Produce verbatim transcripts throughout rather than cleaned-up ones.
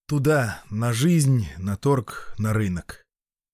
Туда, на жизнь, на торг, на рынок.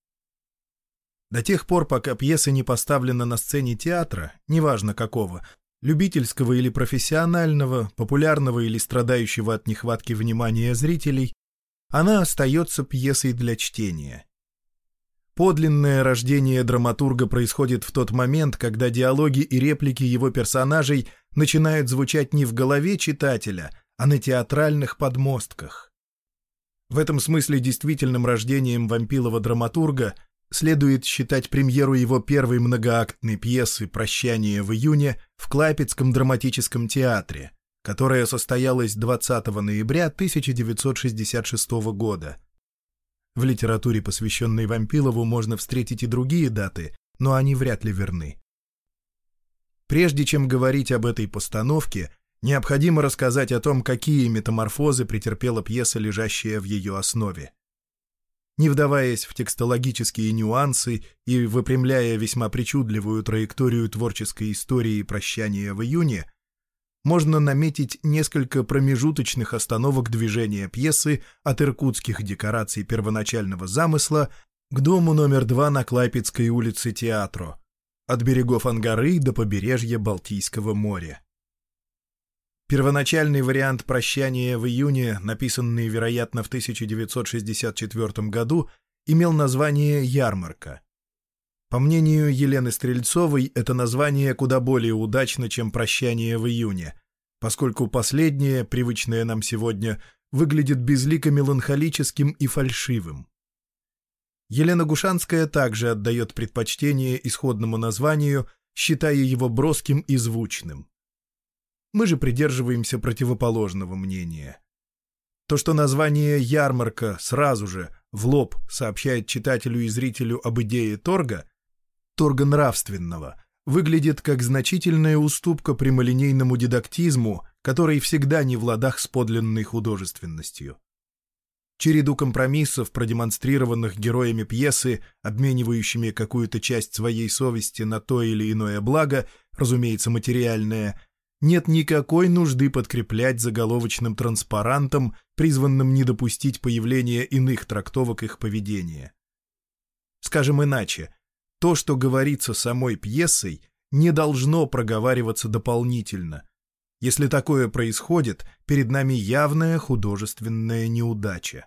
До тех пор, пока пьеса не поставлена на сцене театра, неважно какого, любительского или профессионального, популярного или страдающего от нехватки внимания зрителей, она остается пьесой для чтения. Подлинное рождение драматурга происходит в тот момент, когда диалоги и реплики его персонажей начинают звучать не в голове читателя, а на театральных подмостках. В этом смысле действительным рождением Вампилова-драматурга следует считать премьеру его первой многоактной пьесы «Прощание в июне» в Клайпедском драматическом театре, которая состоялась двадцатого ноября тысяча девятьсот шестьдесят шестого года. В литературе, посвященной Вампилову, можно встретить и другие даты, но они вряд ли верны. Прежде чем говорить об этой постановке, необходимо рассказать о том, какие метаморфозы претерпела пьеса, лежащая в ее основе. Не вдаваясь в текстологические нюансы и выпрямляя весьма причудливую траекторию творческой истории «Прощания в июне», можно наметить несколько промежуточных остановок движения пьесы от иркутских декораций первоначального замысла к дому номер два на Клайпедской улице Театро, от берегов Ангары до побережья Балтийского моря. Первоначальный вариант «Прощания в июне», написанный, вероятно, в тысяча девятьсот шестьдесят четвёртом году, имел название «Ярмарка». По мнению Елены Стрельцовой, это название куда более удачно, чем «Прощание в июне», поскольку последнее, привычное нам сегодня, выглядит безлико меланхолическим и фальшивым. Елена Гушанская также отдает предпочтение исходному названию, считая его броским и звучным. Мы же придерживаемся противоположного мнения. То, что название «Ярмарка» сразу же, в лоб, сообщает читателю и зрителю об идее торга, торга нравственного, выглядит как значительная уступка прямолинейному дидактизму, который всегда не в ладах с подлинной художественностью. Череду компромиссов, продемонстрированных героями пьесы, обменивающими какую-то часть своей совести на то или иное благо, разумеется, материальное, нет никакой нужды подкреплять заголовочным транспарантом, призванным не допустить появления иных трактовок их поведения. Скажем иначе, то, что говорится самой пьесой, не должно проговариваться дополнительно. Если такое происходит, перед нами явная художественная неудача.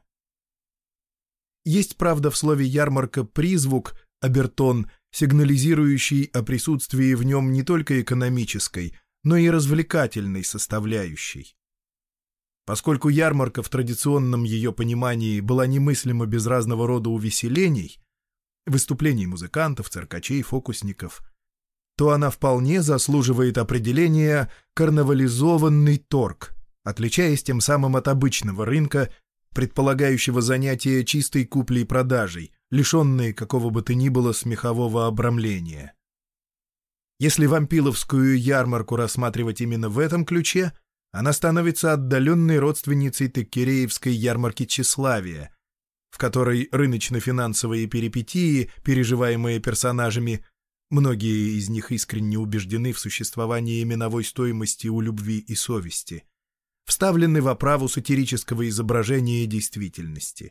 Есть, правда, в слове «ярмарка» призвук, обертон, сигнализирующий о присутствии в нем не только экономической, но и развлекательной составляющей. Поскольку ярмарка в традиционном ее понимании была немыслима без разного рода увеселений, выступлений музыкантов, циркачей, фокусников, то она вполне заслуживает определения «карнавализованный торг», отличаясь тем самым от обычного рынка, предполагающего занятие чистой куплей-продажей, лишенной какого бы то ни было смехового обрамления. Если вампиловскую ярмарку рассматривать именно в этом ключе, она становится отдаленной родственницей теккереевской ярмарки тщеславия, в которой рыночно-финансовые перипетии, переживаемые персонажами, многие из них искренне убеждены в существовании именовой стоимости у любви и совести, вставлены в оправу сатирического изображения действительности.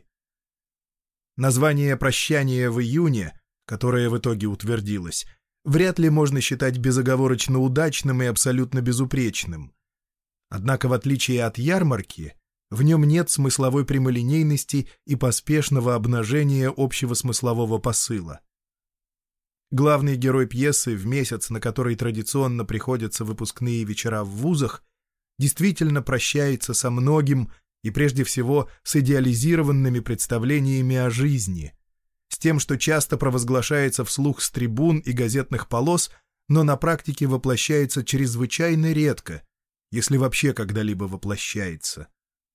Название «Прощание в июне», которое в итоге утвердилось, вряд ли можно считать безоговорочно удачным и абсолютно безупречным. Однако, в отличие от ярмарки, в нем нет смысловой прямолинейности и поспешного обнажения общего смыслового посыла. Главный герой пьесы, в месяц, на который традиционно приходятся выпускные вечера в вузах, действительно прощается со многим и, прежде всего, с идеализированными представлениями о жизни, с тем, что часто провозглашается вслух с трибун и газетных полос, но на практике воплощается чрезвычайно редко, если вообще когда-либо воплощается.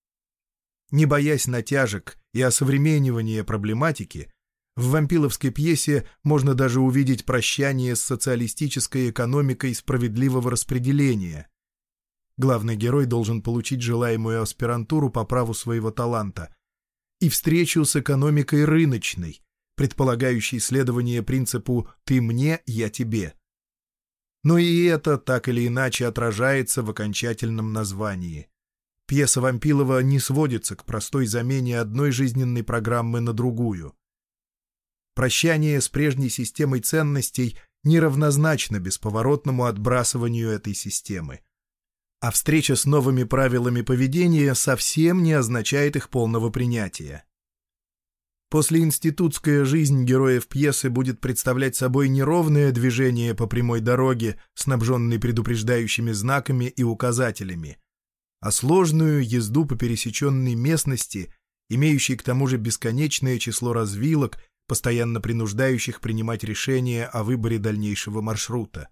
Не боясь натяжек и осовременивания проблематики, в вампиловской пьесе можно даже увидеть прощание с социалистической экономикой справедливого распределения. Главный герой должен получить желаемую аспирантуру по праву своего таланта и встречу с экономикой рыночной, предполагающей следование принципу «ты мне, я тебе». Но и это так или иначе отражается в окончательном названии. Пьеса Вампилова не сводится к простой замене одной жизненной программы на другую. Прощание с прежней системой ценностей неравнозначно бесповоротному отбрасыванию этой системы. А встреча с новыми правилами поведения совсем не означает их полного принятия. Послеинститутская жизнь героев пьесы будет представлять собой не ровное движение по прямой дороге, снабженной предупреждающими знаками и указателями, а сложную езду по пересеченной местности, имеющей к тому же бесконечное число развилок, постоянно принуждающих принимать решения о выборе дальнейшего маршрута.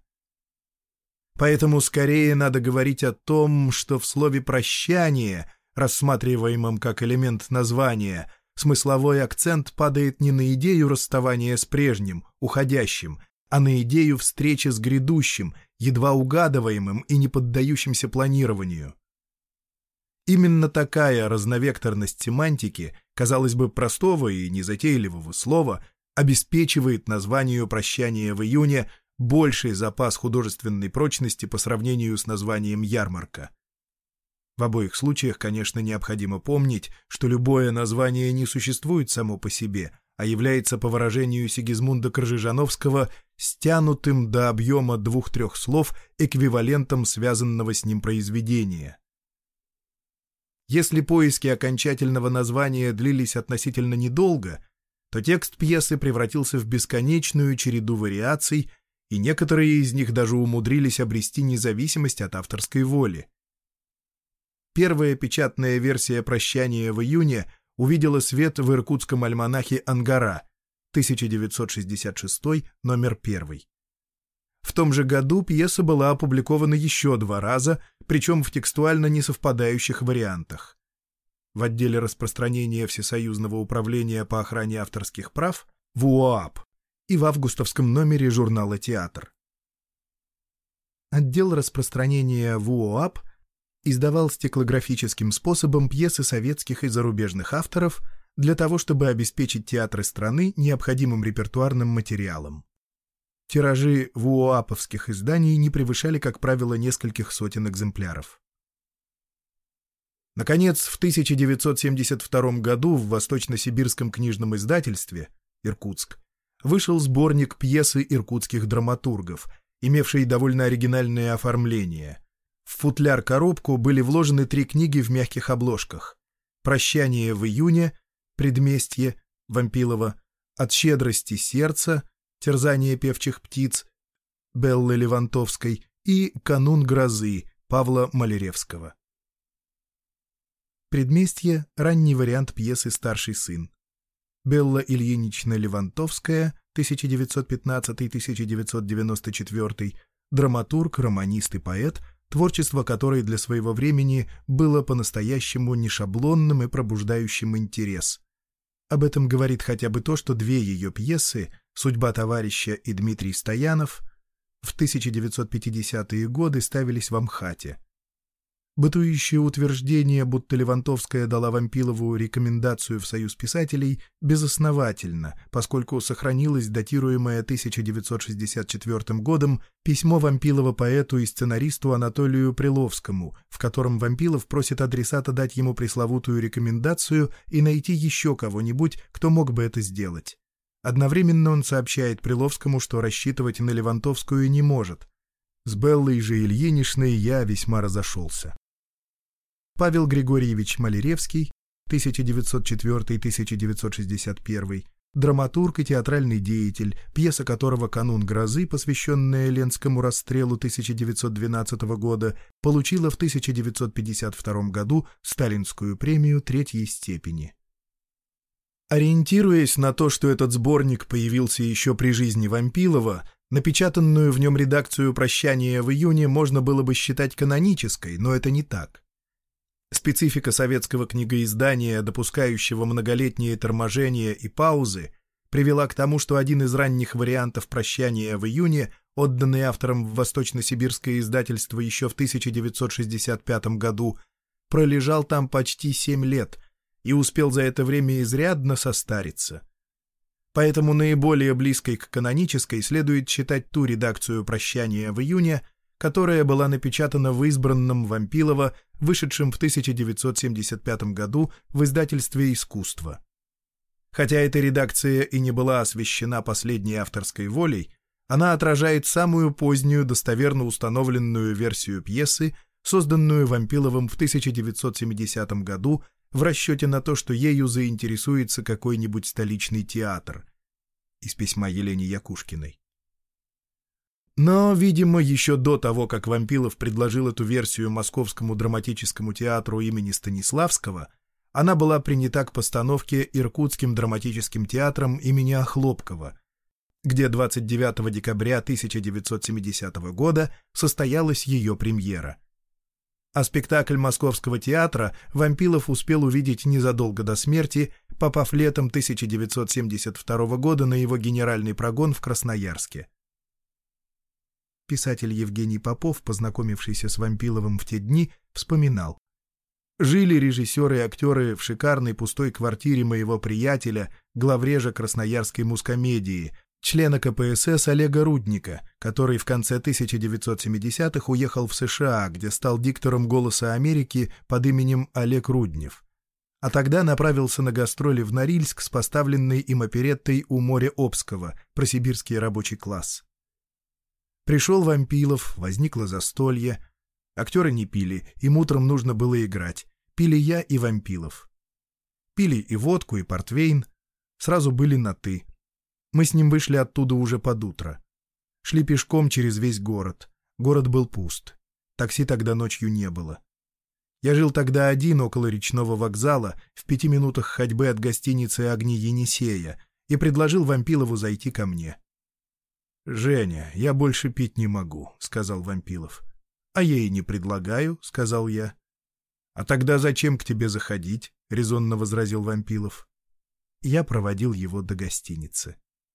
Поэтому скорее надо говорить о том, что в слове «прощание», рассматриваемом как элемент названия, смысловой акцент падает не на идею расставания с прежним, уходящим, а на идею встречи с грядущим, едва угадываемым и не поддающимся планированию. Именно такая разновекторность семантики, казалось бы, простого и незатейливого слова, обеспечивает названию «Прощание в июне» больший запас художественной прочности по сравнению с названием «Ярмарка». В обоих случаях, конечно, необходимо помнить, что любое название не существует само по себе, а является, по выражению Сигизмунда Кржижановского, стянутым до объема двух-трех слов эквивалентом связанного с ним произведения. Если поиски окончательного названия длились относительно недолго, то текст пьесы превратился в бесконечную череду вариаций, и некоторые из них даже умудрились обрести независимость от авторской воли. Первая печатная версия «Прощания в июне» увидела свет в иркутском альманахе «Ангара», тысяча девятьсот шестьдесят шестой, номер первый. В том же году пьеса была опубликована еще два раза, причем в текстуально несовпадающих вариантах. В отделе распространения Всесоюзного управления по охране авторских прав в УОАП и в августовском номере журнала «Театр». Отдел распространения в УОАП издавал стеклографическим способом пьесы советских и зарубежных авторов для того, чтобы обеспечить театры страны необходимым репертуарным материалом. Тиражи вуоаповских изданий не превышали, как правило, нескольких сотен экземпляров. Наконец, в тысяча девятьсот семьдесят втором году в Восточно-Сибирском книжном издательстве «Иркутск» вышел сборник пьесы иркутских драматургов, имевший довольно оригинальное оформление. В футляр-коробку были вложены три книги в мягких обложках: «Прощание в июне», «Предместье» Вампилова, «От щедрости сердца», «Терзание певчих птиц» Беллы Левантовской и «Канун грозы» Павла Маляревского. «Предместье» — ранний вариант пьесы «Старший сын». Белла Ильинична Левантовская, тысяча девятьсот пятнадцатый — тысяча девятьсот девяносто четвёртый, драматург, романист и поэт, творчество которой для своего времени было по-настоящему нешаблонным и пробуждающим интерес. Об этом говорит хотя бы то, что две ее пьесы «Судьба товарища» и «Дмитрий Стоянов» в тысяча девятьсот пятидесятые годы ставились в Амхате. Бытующее утверждение, будто Левантовская дала Вампилову рекомендацию в Союз писателей, безосновательно, поскольку сохранилось датируемое тысяча девятьсот шестьдесят четвёртым годом письмо Вампилова поэту и сценаристу Анатолию Приловскому, в котором Вампилов просит адресата дать ему пресловутую рекомендацию и найти еще кого-нибудь, кто мог бы это сделать. Одновременно он сообщает Приловскому, что рассчитывать на Левантовскую не может. С Беллой же Ильиничной я весьма разошелся. Павел Григорьевич Маляревский, тысяча девятьсот четвёртый — тысяча девятьсот шестьдесят первый, драматург и театральный деятель, пьеса которого «Канун грозы», посвященная Ленскому расстрелу тысяча девятьсот двенадцатого года, получила в тысяча девятьсот пятьдесят втором году Сталинскую премию третьей степени. Ориентируясь на то, что этот сборник появился еще при жизни Вампилова, напечатанную в нем редакцию «Прощания в июне» можно было бы считать канонической, но это не так. Специфика советского книгоиздания, допускающего многолетние торможения и паузы, привела к тому, что один из ранних вариантов «Прощания в июне», отданный автором в Восточно-Сибирское издательство еще в тысяча девятьсот шестьдесят пятом году, пролежал там почти семь лет и успел за это время изрядно состариться. Поэтому наиболее близкой к канонической следует считать ту редакцию «Прощания в июне», которая была напечатана в избранном Вампилова вышедшем в тысяча девятьсот семьдесят пятом году в издательстве «Искусство». Хотя эта редакция и не была освящена последней авторской волей, она отражает самую позднюю достоверно установленную версию пьесы, созданную Вампиловым в тысяча девятьсот семидесятом году в расчете на то, что ею заинтересуется какой-нибудь столичный театр. Из письма Елене Якушкиной. Но, видимо, еще до того, как Вампилов предложил эту версию Московскому драматическому театру имени Станиславского, она была принята к постановке Иркутским драматическим театром имени Охлопкова, где двадцать девятого декабря тысяча девятьсот семидесятого года состоялась ее премьера. А спектакль Московского театра Вампилов успел увидеть незадолго до смерти, попав летом тысяча девятьсот семьдесят второго года на его генеральный прогон в Красноярске. Писатель Евгений Попов, познакомившийся с Вампиловым в те дни, вспоминал: «Жили режиссеры и актеры в шикарной пустой квартире моего приятеля, главрежа Красноярской мускомедии, члена ка пэ эс эс Олега Рудника, который в конце тысяча девятьсот семидесятых уехал в США, где стал диктором «Голоса Америки» под именем Олег Руднев. А тогда направился на гастроли в Норильск с поставленной им опереттой «У моря Обского» про сибирский рабочий класс. Пришел Вампилов, возникло застолье. Актеры не пили, им утром нужно было играть. Пили я и Вампилов. Пили и водку, и портвейн. Сразу были на «ты». Мы с ним вышли оттуда уже под утро. Шли пешком через весь город. Город был пуст. Такси тогда ночью не было. Я жил тогда один около речного вокзала, в пяти минутах ходьбы от гостиницы «Огни Енисея», и предложил Вампилову зайти ко мне. «Женя, я больше пить не могу», — сказал Вампилов. «А я и не предлагаю», — сказал я. «А тогда зачем к тебе заходить?» — резонно возразил Вампилов. Я проводил его до гостиницы.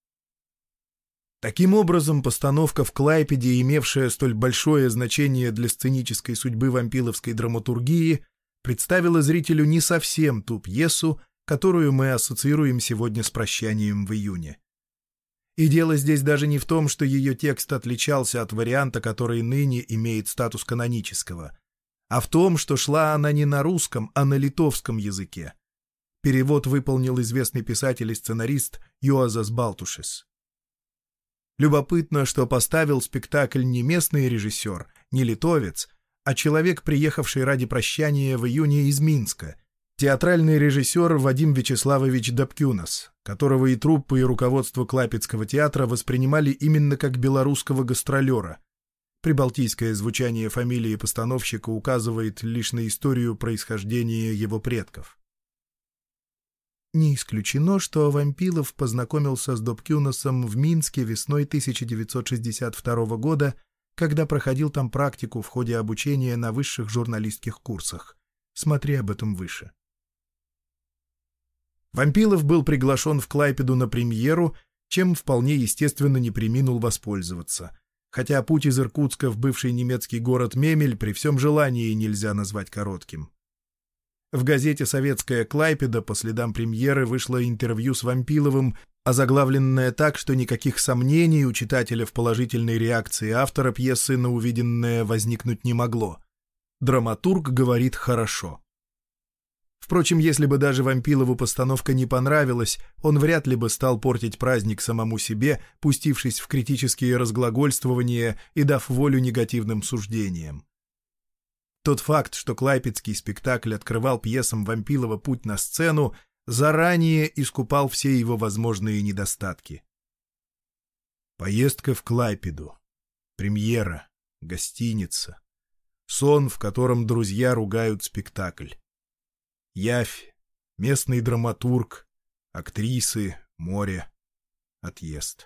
Таким образом, постановка в Клайпеде, имевшая столь большое значение для сценической судьбы вампиловской драматургии, представила зрителю не совсем ту пьесу, которую мы ассоциируем сегодня с «Прощанием в июне». И дело здесь даже не в том, что ее текст отличался от варианта, который ныне имеет статус канонического, а в том, что шла она не на русском, а на литовском языке. Перевод выполнил известный писатель и сценарист Юозас Балтушис. Любопытно, что поставил спектакль не местный режиссер, не литовец, а человек, приехавший ради «Прощания в июне» из Минска, театральный режиссер Вадим Вячеславович Добкюнас, которого и труппа, и руководство Клайпедского театра воспринимали именно как белорусского гастролера. Прибалтийское звучание фамилии постановщика указывает лишь на историю происхождения его предков. Не исключено, что Вампилов познакомился с Добкюнасом в Минске весной тысяча девятьсот шестьдесят второго года, когда проходил там практику в ходе обучения на высших журналистских курсах. Смотри об этом выше. Вампилов был приглашен в Клайпеду на премьеру, чем вполне естественно не преминул воспользоваться, хотя путь из Иркутска в бывший немецкий город Мемель при всем желании нельзя назвать коротким. В газете «Советская Клайпеда» по следам премьеры вышло интервью с Вампиловым, озаглавленное так, что никаких сомнений у читателя в положительной реакции автора пьесы на увиденное возникнуть не могло. Драматург говорит хорошо. Впрочем, если бы даже Вампилову постановка не понравилась, он вряд ли бы стал портить праздник самому себе, пустившись в критические разглагольствования и дав волю негативным суждениям. Тот факт, что клайпедский спектакль открывал пьесам Вампилова путь на сцену, заранее искупал все его возможные недостатки. Поездка в Клайпеду, премьера, гостиница, сон, в котором друзья ругают спектакль, явь, местный драматург, актрисы, море, отъезд.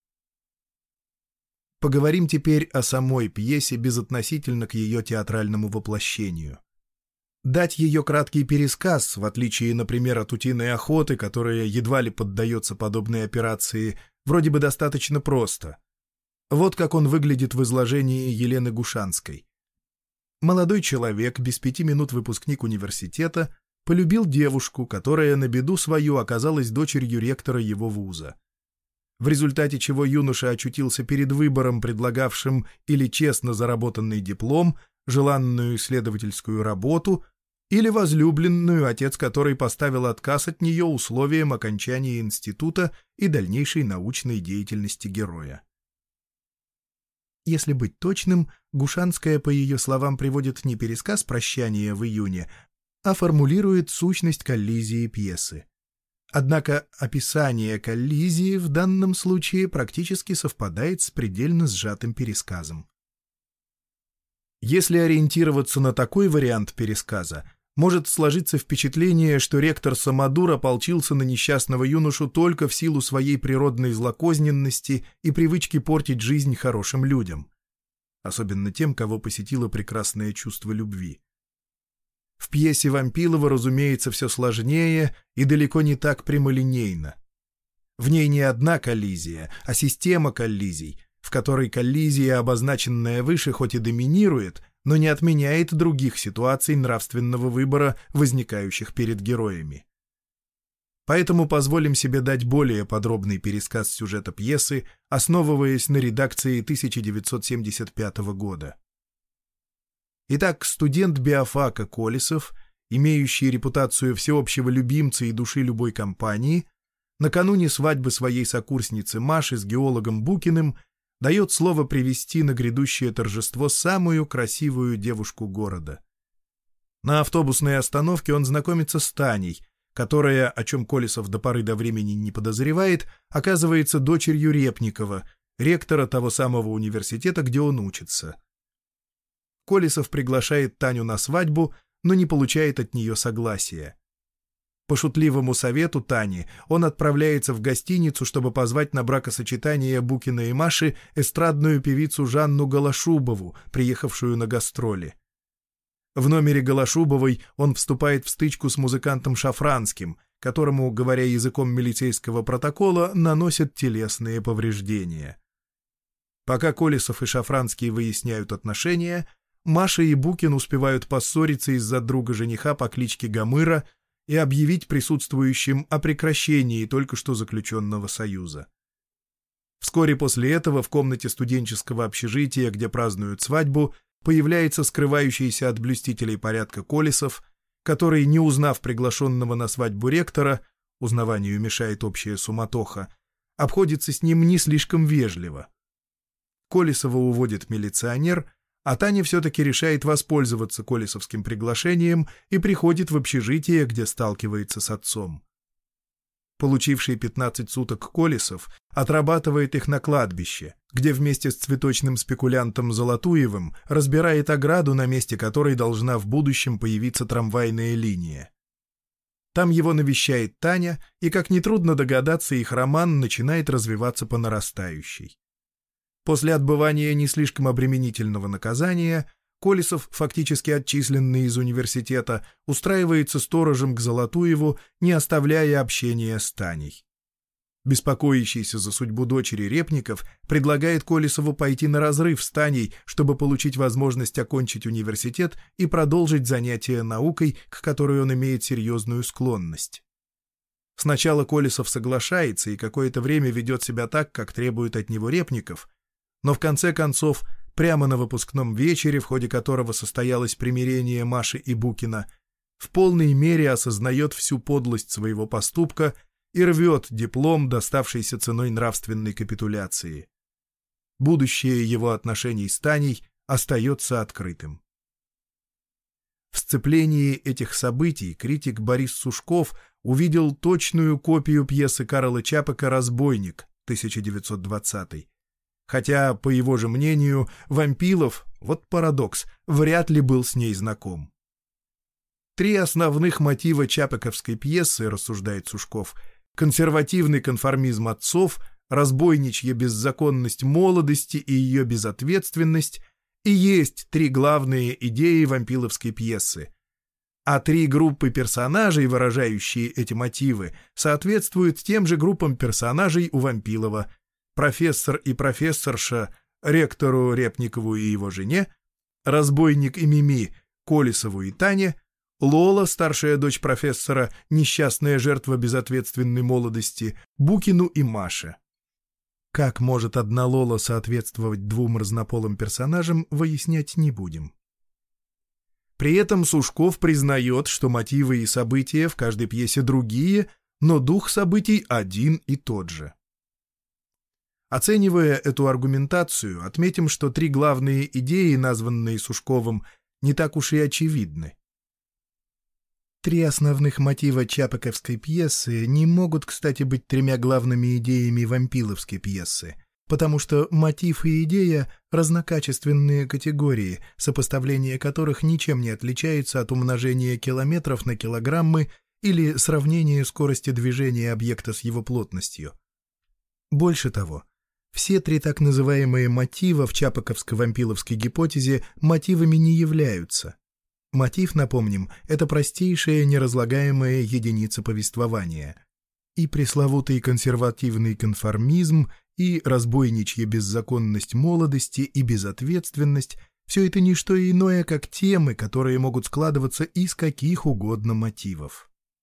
Поговорим теперь о самой пьесе безотносительно к ее театральному воплощению. Дать ее краткий пересказ, в отличие, например, от «Утиной охоты», которая едва ли поддается подобной операции, вроде бы достаточно просто. Вот как он выглядит в изложении Елены Гушанской. Молодой человек, без пяти минут выпускник университета, полюбил девушку, которая на беду свою оказалась дочерью ректора его вуза. В результате чего юноша очутился перед выбором, предлагавшим или честно заработанный диплом, желанную исследовательскую работу или возлюбленную, отец которой поставил отказ от нее условием окончания института и дальнейшей научной деятельности героя. Если быть точным, Гушанская, по ее словам, приводит не пересказ «Прощания» в июне, а формулирует сущность коллизии пьесы. Однако описание коллизии в данном случае практически совпадает с предельно сжатым пересказом. Если ориентироваться на такой вариант пересказа, может сложиться впечатление, что ректор Самодур ополчился на несчастного юношу только в силу своей природной злокозненности и привычки портить жизнь хорошим людям, особенно тем, кого посетило прекрасное чувство любви. В пьесе Вампилова, разумеется, все сложнее и далеко не так прямолинейно. В ней не одна коллизия, а система коллизий, в которой коллизия, обозначенная выше, хоть и доминирует, но не отменяет других ситуаций нравственного выбора, возникающих перед героями. Поэтому позволим себе дать более подробный пересказ сюжета пьесы, основываясь на редакции тысяча девятьсот семьдесят пятого года. Итак, студент биофака Колесов, имеющий репутацию всеобщего любимца и души любой компании, накануне свадьбы своей сокурсницы Маши с геологом Букиным дает слово привести на грядущее торжество самую красивую девушку города. На автобусной остановке он знакомится с Таней, которая, о чем Колесов до поры до времени не подозревает, оказывается дочерью Репникова, ректора того самого университета, где он учится. Колесов приглашает Таню на свадьбу, но не получает от нее согласия. По шутливому совету Тани он отправляется в гостиницу, чтобы позвать на бракосочетание Букина и Маши эстрадную певицу Жанну Голошубову, приехавшую на гастроли. В номере Голошубовой он вступает в стычку с музыкантом Шафранским, которому, говоря языком милицейского протокола, наносят телесные повреждения. Пока Колесов и Шафранский выясняют отношения, Маша и Букин успевают поссориться из-за друга жениха по кличке Гомыра и объявить присутствующим о прекращении только что заключенного союза. Вскоре после этого в комнате студенческого общежития, где празднуют свадьбу, появляется скрывающийся от блюстителей порядка Колесов, который, не узнав приглашенного на свадьбу ректора, узнаванию мешает общая суматоха, обходится с ним не слишком вежливо. Колесова уводит милиционер, а Таня все-таки решает воспользоваться колесовским приглашением и приходит в общежитие, где сталкивается с отцом. Получивший пятнадцать суток Колесов отрабатывает их на кладбище, где вместе с цветочным спекулянтом Золотуевым разбирает ограду, на месте которой должна в будущем появиться трамвайная линия. Там его навещает Таня, и, как нетрудно догадаться, их роман начинает развиваться по нарастающей. После отбывания не слишком обременительного наказания Колесов, фактически отчисленный из университета, устраивается сторожем к Золотуеву, не оставляя общения с Таней. Беспокоящийся за судьбу дочери Репников предлагает Колесову пойти на разрыв с Таней, чтобы получить возможность окончить университет и продолжить занятия наукой, к которой он имеет серьезную склонность. Сначала Колесов соглашается и какое-то время ведет себя так, как требует от него Репников, но в конце концов, прямо на выпускном вечере, в ходе которого состоялось примирение Маши и Букина, в полной мере осознает всю подлость своего поступка и рвет диплом, доставшийся ценой нравственной капитуляции. Будущее его отношений с Таней остается открытым. В сцеплении этих событий критик Борис Сушков увидел точную копию пьесы Карла Чапека «Разбойник» тысяча девятьсот двадцатый. Хотя, по его же мнению, Вампилов, вот парадокс, вряд ли был с ней знаком. Три основных мотива чапековской пьесы, рассуждает Сушков, консервативный конформизм отцов, разбойничья беззаконность молодости и ее безответственность, и есть три главные идеи вампиловской пьесы. А три группы персонажей, выражающие эти мотивы, соответствуют тем же группам персонажей у Вампилова: профессор и профессорша ректору Репникову и его жене, разбойник и Мими Колесову и Тане, Лола, старшая дочь профессора, несчастная жертва безответственной молодости, Букину и Маше. Как может одна Лола соответствовать двум разнополым персонажам, выяснять не будем. При этом Сушков признает, что мотивы и события в каждой пьесе другие, но дух событий один и тот же. Оценивая эту аргументацию, отметим, что три главные идеи, названные Сушковым, не так уж и очевидны. Три основных мотива чапаковской пьесы не могут, кстати, быть тремя главными идеями вампиловской пьесы, потому что мотив и идея — разнокачественные категории, сопоставление которых ничем не отличается от умножения километров на килограммы или сравнения скорости движения объекта с его плотностью. Больше того, все три так называемые мотива в чапаковско-вампиловской гипотезе мотивами не являются. Мотив, напомним, это простейшая неразлагаемая единица повествования. И пресловутый консервативный конформизм, и разбойничья беззаконность молодости, и безответственность — все это не что иное, как темы, которые могут складываться из каких угодно мотивов.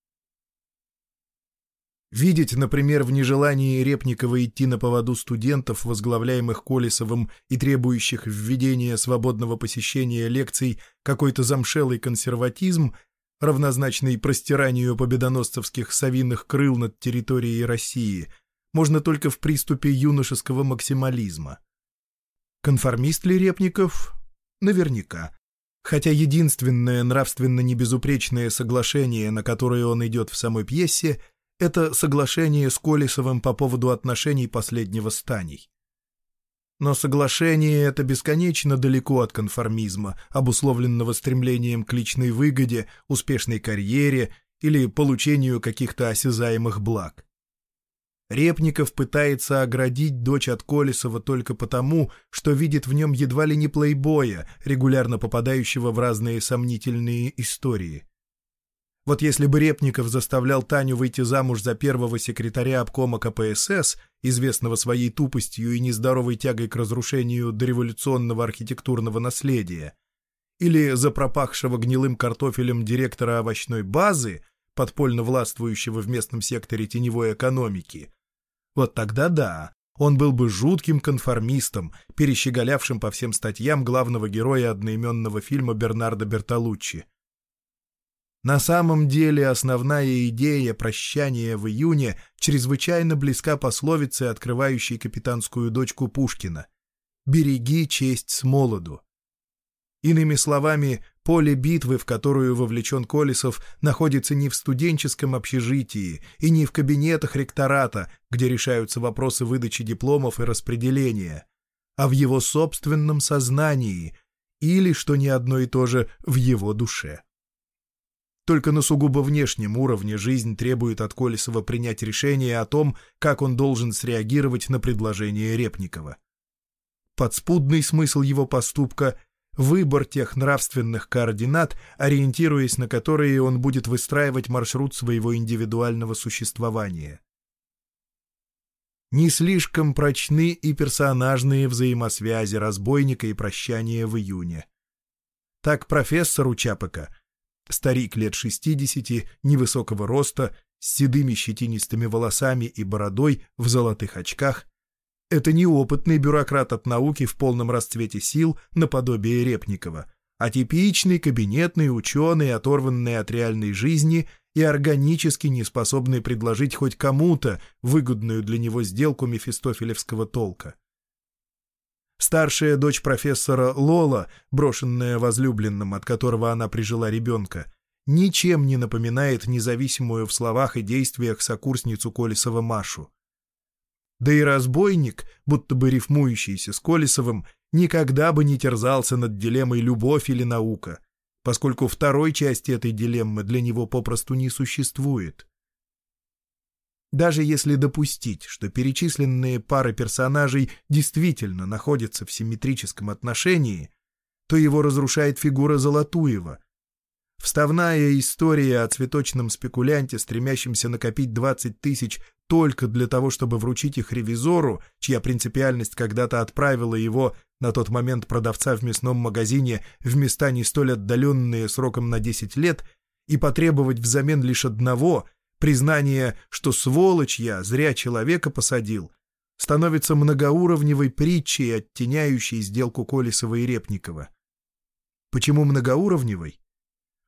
Видеть, например, в нежелании Репникова идти на поводу студентов, возглавляемых Колесовым и требующих введения свободного посещения лекций, какой-то замшелый консерватизм, равнозначный простиранию победоносцевских совиных крыл над территорией России, можно только в приступе юношеского максимализма. Конформист ли Репников? Наверняка. Хотя единственное нравственно небезупречное соглашение, на которое он идет в самой пьесе, это соглашение с Колесовым по поводу отношений последнего с Таней. Но соглашение это бесконечно далеко от конформизма, обусловленного стремлением к личной выгоде, успешной карьере или получению каких-то осязаемых благ. Репников пытается оградить дочь от Колесова только потому, что видит в нем едва ли не плейбоя, регулярно попадающего в разные сомнительные истории. Вот если бы Репников заставлял Таню выйти замуж за первого секретаря обкома ка пэ эс эс, известного своей тупостью и нездоровой тягой к разрушению дореволюционного архитектурного наследия, или за пропахшего гнилым картофелем директора овощной базы, подпольно властвующего в местном секторе теневой экономики, вот тогда да, он был бы жутким конформистом, перещеголявшим по всем статьям главного героя одноименного фильма Бернардо Бертолуччи. На самом деле основная идея прощания в июне чрезвычайно близка пословице, открывающей капитанскую дочку Пушкина: «Береги честь с молоду». Иными словами, поле битвы, в которую вовлечен Колесов, находится не в студенческом общежитии и не в кабинетах ректората, где решаются вопросы выдачи дипломов и распределения, а в его собственном сознании или, что не одно и то же, в его душе. Только на сугубо внешнем уровне жизнь требует от Колесова принять решение о том, как он должен среагировать на предложение Репникова. Подспудный смысл его поступка — выбор тех нравственных координат, ориентируясь на которые он будет выстраивать маршрут своего индивидуального существования. Не слишком прочны и персонажные взаимосвязи разбойника и прощания в июне. Так профессору Чапака, старик лет шестидесяти, невысокого роста, с седыми щетинистыми волосами и бородой, в золотых очках, это не опытный бюрократ от науки в полном расцвете сил наподобие Репникова, а типичный кабинетный ученый, оторванный от реальной жизни и органически не способный предложить хоть кому-то выгодную для него сделку мефистофелевского толка. Старшая дочь профессора Лола, брошенная возлюбленным, от которого она прижила ребенка, ничем не напоминает независимую в словах и действиях сокурсницу Колесова Машу. Да и разбойник, будто бы рифмующийся с Колесовым, никогда бы не терзался над дилеммой «любовь или наука», поскольку второй части этой дилеммы для него попросту не существует. Даже если допустить, что перечисленные пары персонажей действительно находятся в симметрическом отношении, то его разрушает фигура Золотуева. Вставная история о цветочном спекулянте, стремящемся накопить двадцать тысяч только для того, чтобы вручить их ревизору, чья принципиальность когда-то отправила его, на тот момент продавца в мясном магазине, в места не столь отдаленные сроком на десять лет, и потребовать взамен лишь одного — признание, что сволочь я, зря человека посадил, становится многоуровневой притчей, оттеняющей сделку Колесова и Репникова. Почему многоуровневой?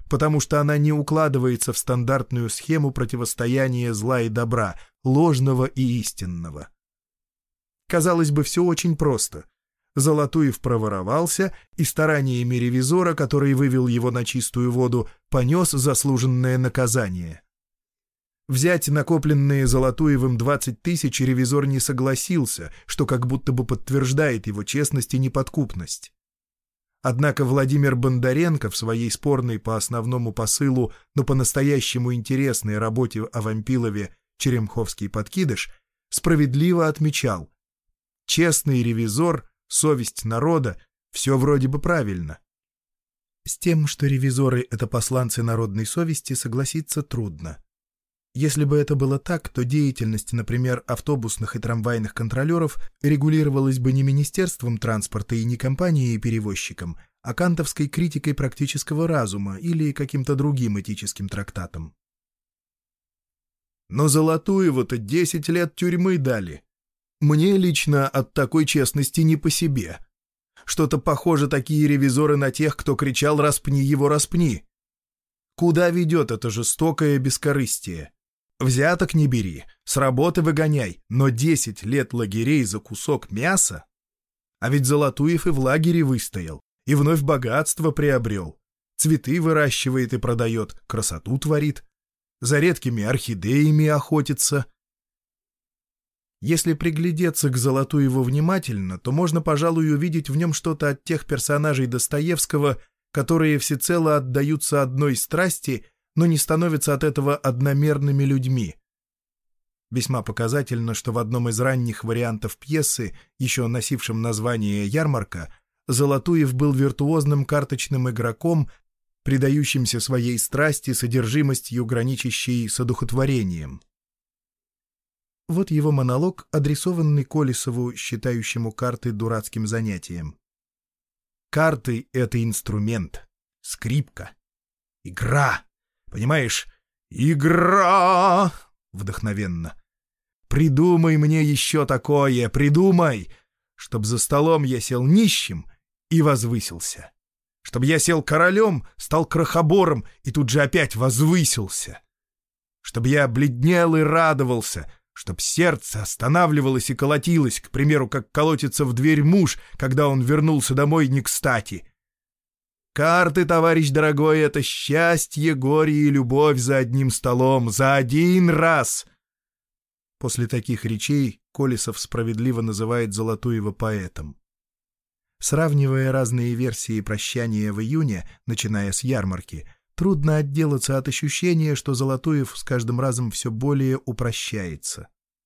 потому что она не укладывается в стандартную схему противостояния зла и добра, ложного и истинного. Казалось бы, все очень просто. Золотуев проворовался, и стараниями ревизора, который вывел его на чистую воду, понес заслуженное наказание. Взять накопленные Золотуевым двадцать тысяч ревизор не согласился, что как будто бы подтверждает его честность и неподкупность. Однако Владимир Бондаренко в своей спорной по основному посылу, но по-настоящему интересной работе о Вампилове «Черемховский подкидыш» справедливо отмечал: честный ревизор, совесть народа — все вроде бы правильно. С тем, что ревизоры — это посланцы народной совести, согласиться трудно. Если бы это было так, то деятельность, например, автобусных и трамвайных контролеров регулировалась бы не Министерством транспорта и не компанией-перевозчиком, а кантовской критикой практического разума или каким-то другим этическим трактатом. Но Золотуеву-то десять лет тюрьмы дали. Мне лично от такой честности не по себе. Что-то похоже такие ревизоры на тех, кто кричал «распни его, распни». Куда ведет это жестокое бескорыстие? Взяток не бери, с работы выгоняй, но десять лет лагерей за кусок мяса? А ведь Золотуев и в лагере выстоял, и вновь богатство приобрел. Цветы выращивает и продает, красоту творит, за редкими орхидеями охотится. Если приглядеться к Золотуеву внимательно, то можно, пожалуй, увидеть в нем что-то от тех персонажей Достоевского, которые всецело отдаются одной страсти, но не становятся от этого одномерными людьми. Весьма показательно, что в одном из ранних вариантов пьесы, еще носившем название «Ярмарка», Золотуев был виртуозным карточным игроком, предающимся своей страсти содержимостью, граничащей с одухотворением. Вот его монолог, адресованный Колесову, считающему карты дурацким занятием. «Карты — это инструмент, скрипка, игра. Понимаешь? Игра!» Вдохновенно. «Придумай мне еще такое, придумай, чтоб за столом я сел нищим и возвысился. Чтоб я сел королем, стал крохобором и тут же опять возвысился. Чтоб я бледнел и радовался, чтоб сердце останавливалось и колотилось, к примеру, как колотится в дверь муж, когда он вернулся домой не кстати. Карты, товарищ дорогой, — это счастье, горе и любовь за одним столом, за один раз». После таких речей Колесов справедливо называет Золотуева поэтом. Сравнивая разные версии «Прощания в июне», начиная с «Ярмарки», трудно отделаться от ощущения, что Золотуев с каждым разом все более упрощается.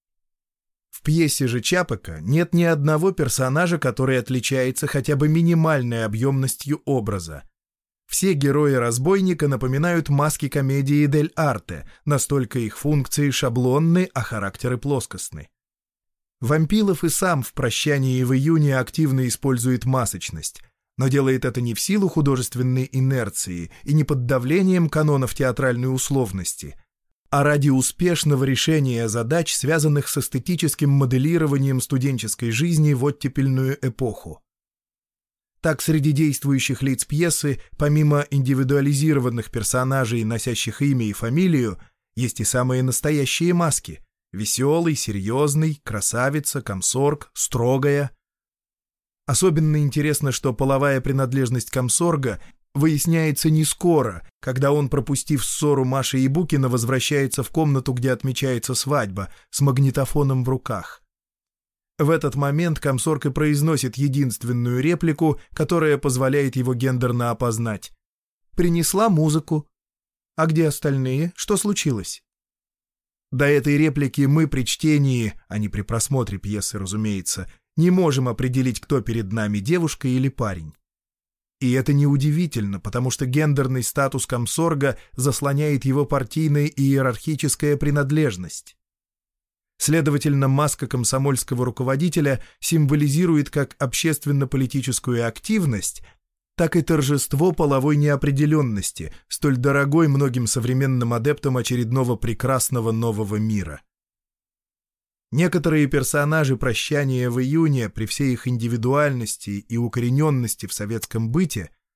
В пьесе же Чапака нет ни одного персонажа, который отличается хотя бы минимальной объемностью образа. Все герои «Разбойника» напоминают маски комедии дель арте, настолько их функции шаблонны, а характеры плоскостны. Вампилов и сам в «Прощании в июне» активно использует масочность, но делает это не в силу художественной инерции и не под давлением канонов театральной условности, а ради успешного решения задач, связанных с эстетическим моделированием студенческой жизни в оттепельную эпоху. Так, среди действующих лиц пьесы, помимо индивидуализированных персонажей, носящих имя и фамилию, есть и самые настоящие маски — веселый, серьезный, красавица, комсорг, строгая. Особенно интересно, что половая принадлежность комсорга выясняется не скоро, когда он, пропустив ссору Маши и Букина, возвращается в комнату, где отмечается свадьба, с магнитофоном в руках. В этот момент комсорг и произносит единственную реплику, которая позволяет его гендерно опознать. «Принесла музыку. А где остальные? Что случилось?» До этой реплики мы при чтении, а не при просмотре пьесы, разумеется, не можем определить, кто перед нами, девушка или парень. И это неудивительно, потому что гендерный статус комсорга заслоняет его партийная и иерархическая принадлежность. Следовательно, маска комсомольского руководителя символизирует как общественно-политическую активность, так и торжество половой неопределенности, столь дорогой многим современным адептам очередного прекрасного нового мира. Некоторые персонажи «Прощания в июне» при всей их индивидуальности и укорененности в советском быте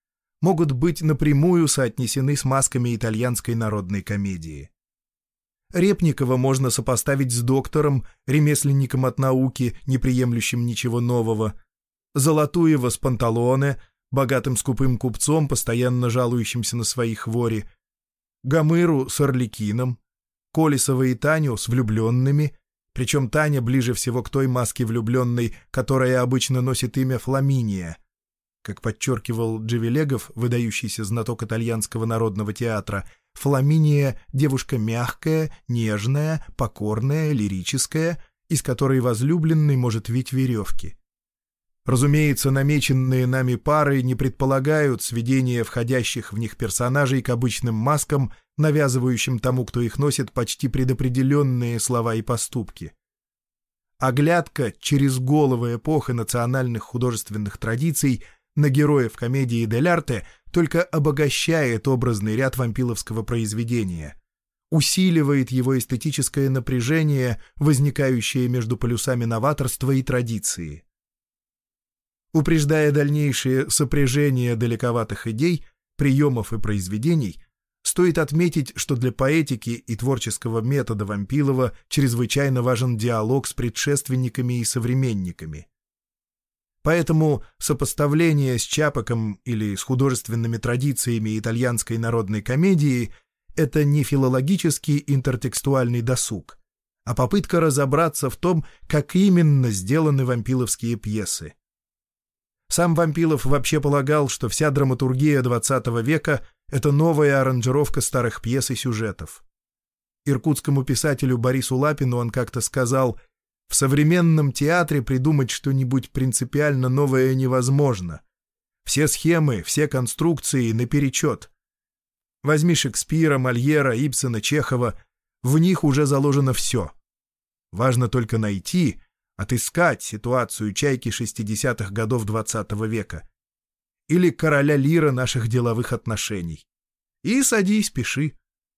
могут быть напрямую соотнесены с масками итальянской народной комедии. Репникова можно сопоставить с доктором, ремесленником от науки, не приемлющим ничего нового, Золотуева с Панталоне, богатым скупым купцом, постоянно жалующимся на свои хвори, Гомыру с Арлекином, Колесова и Таню с влюбленными, причем Таня ближе всего к той маске влюбленной, которая обычно носит имя Фламиния. Как подчеркивал Джавелегов, выдающийся знаток итальянского народного театра, Фламиния — девушка мягкая, нежная, покорная, лирическая, из которой возлюбленный может вить веревки. Разумеется, намеченные нами пары не предполагают сведения входящих в них персонажей к обычным маскам, навязывающим тому, кто их носит, почти предопределенные слова и поступки. Оглядка через головы эпох и национальных художественных традиций на героев комедии дель арте только обогащает образный ряд вампиловского произведения, усиливает его эстетическое напряжение, возникающее между полюсами новаторства и традиции. Упреждая дальнейшее сопряжение далековатых идей, приемов и произведений, стоит отметить, что для поэтики и творческого метода Вампилова чрезвычайно важен диалог с предшественниками и современниками. Поэтому сопоставление с Чапоком или с художественными традициями итальянской народной комедии — это не филологический интертекстуальный досуг, а попытка разобраться в том, как именно сделаны вампиловские пьесы. Сам Вампилов вообще полагал, что вся драматургия двадцатого века — это новая аранжировка старых пьес и сюжетов. Иркутскому писателю Борису Лапину он как-то сказал: «В современном театре придумать что-нибудь принципиально новое невозможно. Все схемы, все конструкции наперечет. Возьми Шекспира, Мольера, Ибсена, Чехова, в них уже заложено все. Важно только найти, отыскать ситуацию Чайки шестидесятых годов двадцатого века или короля Лира наших деловых отношений. И садись, пиши».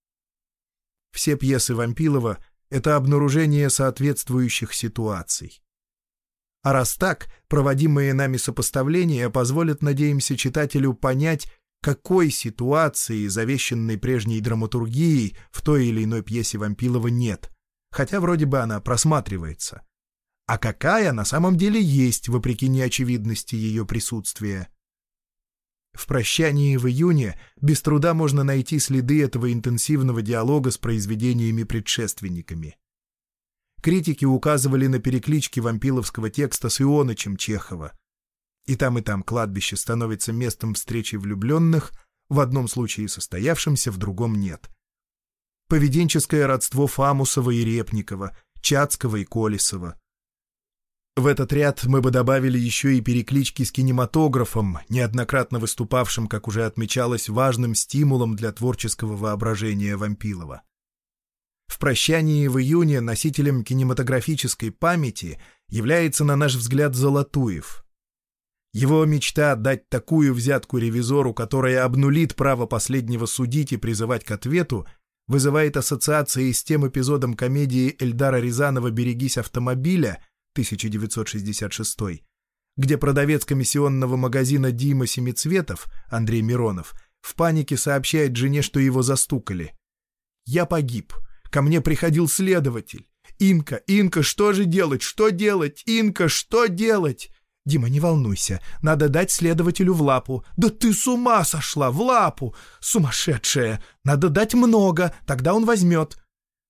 Все пьесы Вампилова — это обнаружение соответствующих ситуаций. А раз так, проводимые нами сопоставления позволят, надеемся, читателю понять, какой ситуации, завещанной прежней драматургией, в той или иной пьесе Вампилова нет, хотя вроде бы она просматривается. А какая на самом деле есть, вопреки неочевидности ее присутствия. В «Прощании в июне» без труда можно найти следы этого интенсивного диалога с произведениями-предшественниками. Критики указывали на переклички вампиловского текста с Ионычем Чехова. И там, и там кладбище становится местом встречи влюбленных, в одном случае состоявшимся, в другом нет. Поведенческое родство Фамусова и Репникова, Чацкого и Колесова. В этот ряд мы бы добавили еще и переклички с кинематографом, неоднократно выступавшим, как уже отмечалось, важным стимулом для творческого воображения Вампилова. В «Прощании в июне» носителем кинематографической памяти является, на наш взгляд, Золотуев. Его мечта дать такую взятку ревизору, которая обнулит право последнего судить и призывать к ответу, вызывает ассоциации с тем эпизодом комедии Эльдара Рязанова «Берегись автомобиля» тысяча девятьсот шестьдесят шестой, где продавец комиссионного магазина Дима Семицветов, Андрей Миронов, в панике сообщает жене, что его застукали. «Я погиб. Ко мне приходил следователь. Инка, Инка, что же делать? Что делать? Инка, что делать?» «Дима, не волнуйся. Надо дать следователю в лапу». «Да ты с ума сошла! В лапу! Сумасшедшая! Надо дать много, тогда он возьмет».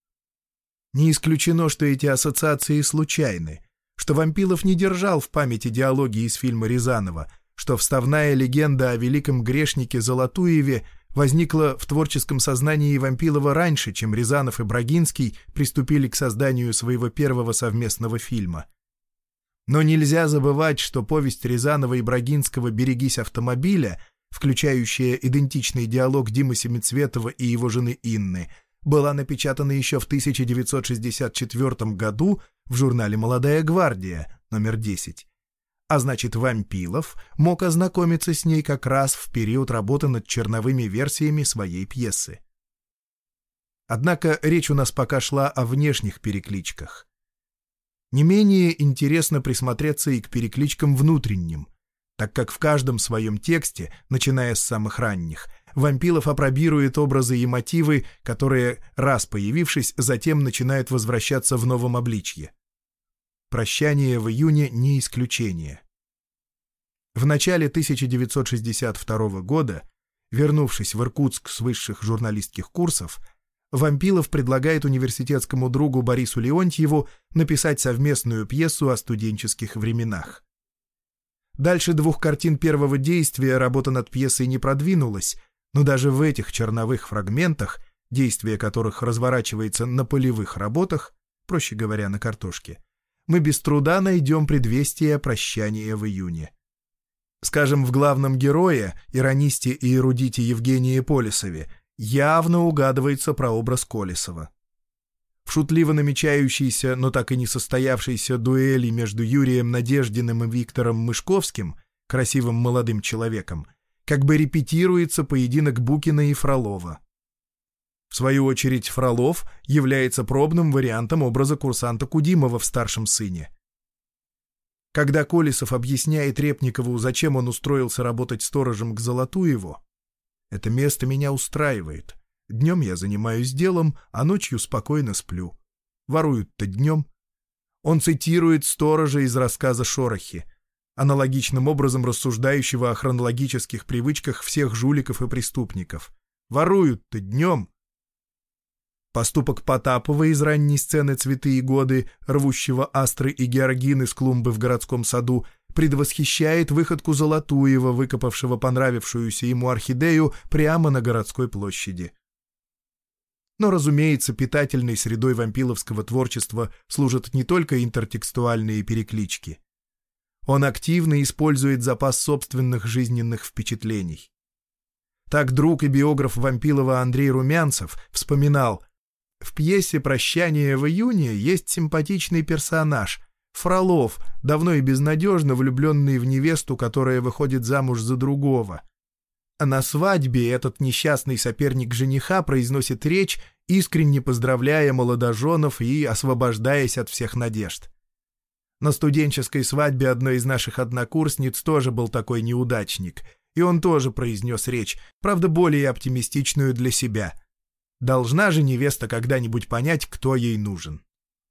Не исключено, что эти ассоциации случайны, что Вампилов не держал в памяти диалоги из фильма Рязанова, что вставная легенда о великом грешнике Золотуеве возникла в творческом сознании Вампилова раньше, чем Рязанов и Брагинский приступили к созданию своего первого совместного фильма. Но нельзя забывать, что повесть Рязанова и Брагинского «Берегись автомобиля», включающая идентичный диалог Димы Семицветова и его жены Инны, была напечатана еще в тысяча девятьсот шестьдесят четвёртом году в журнале «Молодая гвардия», номер десять. А значит, Вампилов мог ознакомиться с ней как раз в период работы над черновыми версиями своей пьесы. Однако речь у нас пока шла о внешних перекличках. Не менее интересно присмотреться и к перекличкам внутренним, так как в каждом своем тексте, начиная с самых ранних, Вампилов апробирует образы и мотивы, которые, раз появившись, затем начинают возвращаться в новом обличье. «Прощание в июне» — не исключение. В начале тысяча девятьсот шестьдесят второго года, вернувшись в Иркутск с высших журналистских курсов, Вампилов предлагает университетскому другу Борису Леонтьеву написать совместную пьесу о студенческих временах. Дальше двух картин первого действия работа над пьесой не продвинулась, но даже в этих черновых фрагментах, действие которых разворачивается на полевых работах, проще говоря, на картошке, мы без труда найдем предвестие прощания в июне. Скажем, в главном герое, иронисте и эрудите Евгении Полисове, явно угадывается прообраз Колесова. В шутливо намечающейся, но так и не состоявшейся дуэли между Юрием Надеждиным и Виктором Мышковским, красивым молодым человеком, как бы репетируется поединок Букина и Фролова. В свою очередь Фролов является пробным вариантом образа курсанта Кудимова в «Старшем сыне». Когда Колесов объясняет Репникову, зачем он устроился работать сторожем к Золотуеву: «Это место меня устраивает. Днем я занимаюсь делом, а ночью спокойно сплю. Воруют-то днем». Он цитирует сторожа из рассказа «Шорохи», аналогичным образом рассуждающего о хронологических привычках всех жуликов и преступников. «Воруют-то днем». Поступок Потапова из ранней сцены «Цветы и годы», рвущего астры и георгины с клумбы в городском саду, предвосхищает выходку Золотуева, выкопавшего понравившуюся ему орхидею прямо на городской площади. Но, разумеется, питательной средой вампиловского творчества служат не только интертекстуальные переклички. Он активно использует запас собственных жизненных впечатлений. Так друг и биограф Вампилова Андрей Румянцев вспоминал: «В пьесе «Прощание в июне» есть симпатичный персонаж — Фролов, давно и безнадежно влюбленный в невесту, которая выходит замуж за другого. А на свадьбе этот несчастный соперник жениха произносит речь, искренне поздравляя молодоженов и освобождаясь от всех надежд. На студенческой свадьбе одной из наших однокурсниц тоже был такой неудачник, и он тоже произнес речь, правда, более оптимистичную для себя. Должна же невеста когда-нибудь понять, кто ей нужен».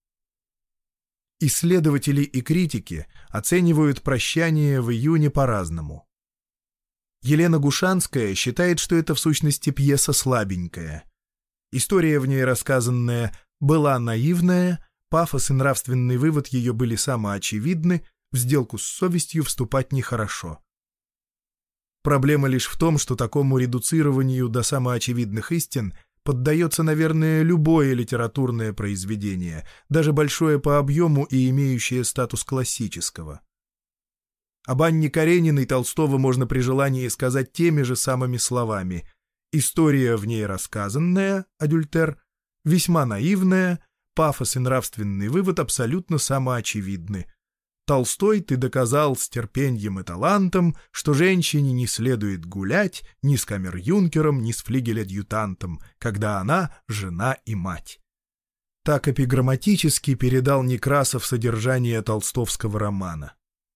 Исследователи и критики оценивают «Прощание в июне» по-разному. Елена Гушанская считает, что это в сущности пьеса слабенькая. История в ней рассказанная была наивная, пафос и нравственный вывод ее были самоочевидны, в сделку с совестью вступать нехорошо. Проблема лишь в том, что такому редуцированию до самоочевидных истин поддается, наверное, любое литературное произведение, даже большое по объему и имеющее статус классического. Об Анне Карениной Толстого можно при желании сказать теми же самыми словами: история в ней рассказанная, адюльтер, весьма наивная, пафос и нравственный вывод абсолютно самоочевидны. Толстой, ты доказал с терпеньем и талантом, что женщине не следует гулять ни с камер-юнкером, ни с флигель-адъютантом, когда она жена и мать. Так эпиграмматически передал Некрасов содержание толстовского романа.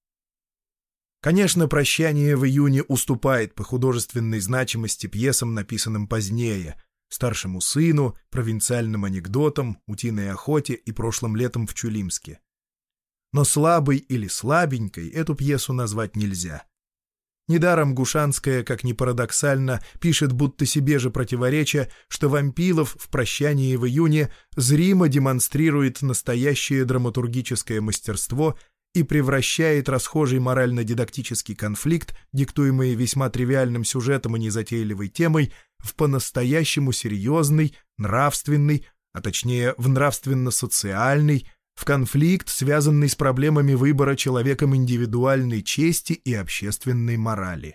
Конечно, «Прощание в июне» уступает по художественной значимости пьесам, написанным позднее: «Старшему сыну», «Провинциальным анекдотам», «Утиной охоте» и «Прошлым летом в Чулимске». Но слабой или слабенькой эту пьесу назвать нельзя. Недаром Гушанская, как ни парадоксально, пишет, будто себе же противореча, что Вампилов в «Прощании в июне» зримо демонстрирует настоящее драматургическое мастерство и превращает расхожий морально-дидактический конфликт, диктуемый весьма тривиальным сюжетом и незатейливой темой, в по-настоящему серьезный, нравственный, а точнее в нравственно-социальный, в конфликт, связанный с проблемами выбора человеком индивидуальной чести и общественной морали.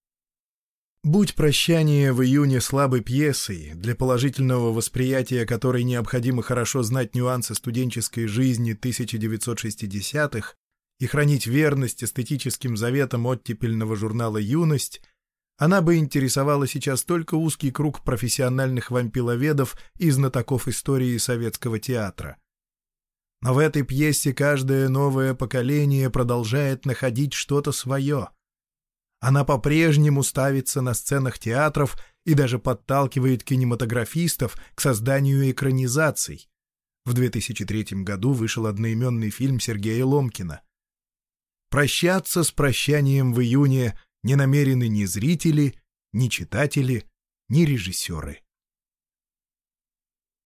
Будь «Прощание в июне» слабой пьесой, для положительного восприятия которой необходимо хорошо знать нюансы студенческой жизни тысяча девятьсот шестидесятых и хранить верность эстетическим заветам оттепельного журнала «Юность», она бы интересовала сейчас только узкий круг профессиональных вампиловедов и знатоков истории советского театра. Но в этой пьесе каждое новое поколение продолжает находить что-то свое, Она по-прежнему ставится на сценах театров и даже подталкивает кинематографистов к созданию экранизаций. В две тысячи третьем году вышел одноименный фильм Сергея Ломкина. Прощаться с прощанием в июне не намерены ни зрители, ни читатели, ни режиссеры.